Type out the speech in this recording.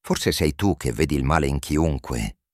Forse sei tu che vedi il male in chiunque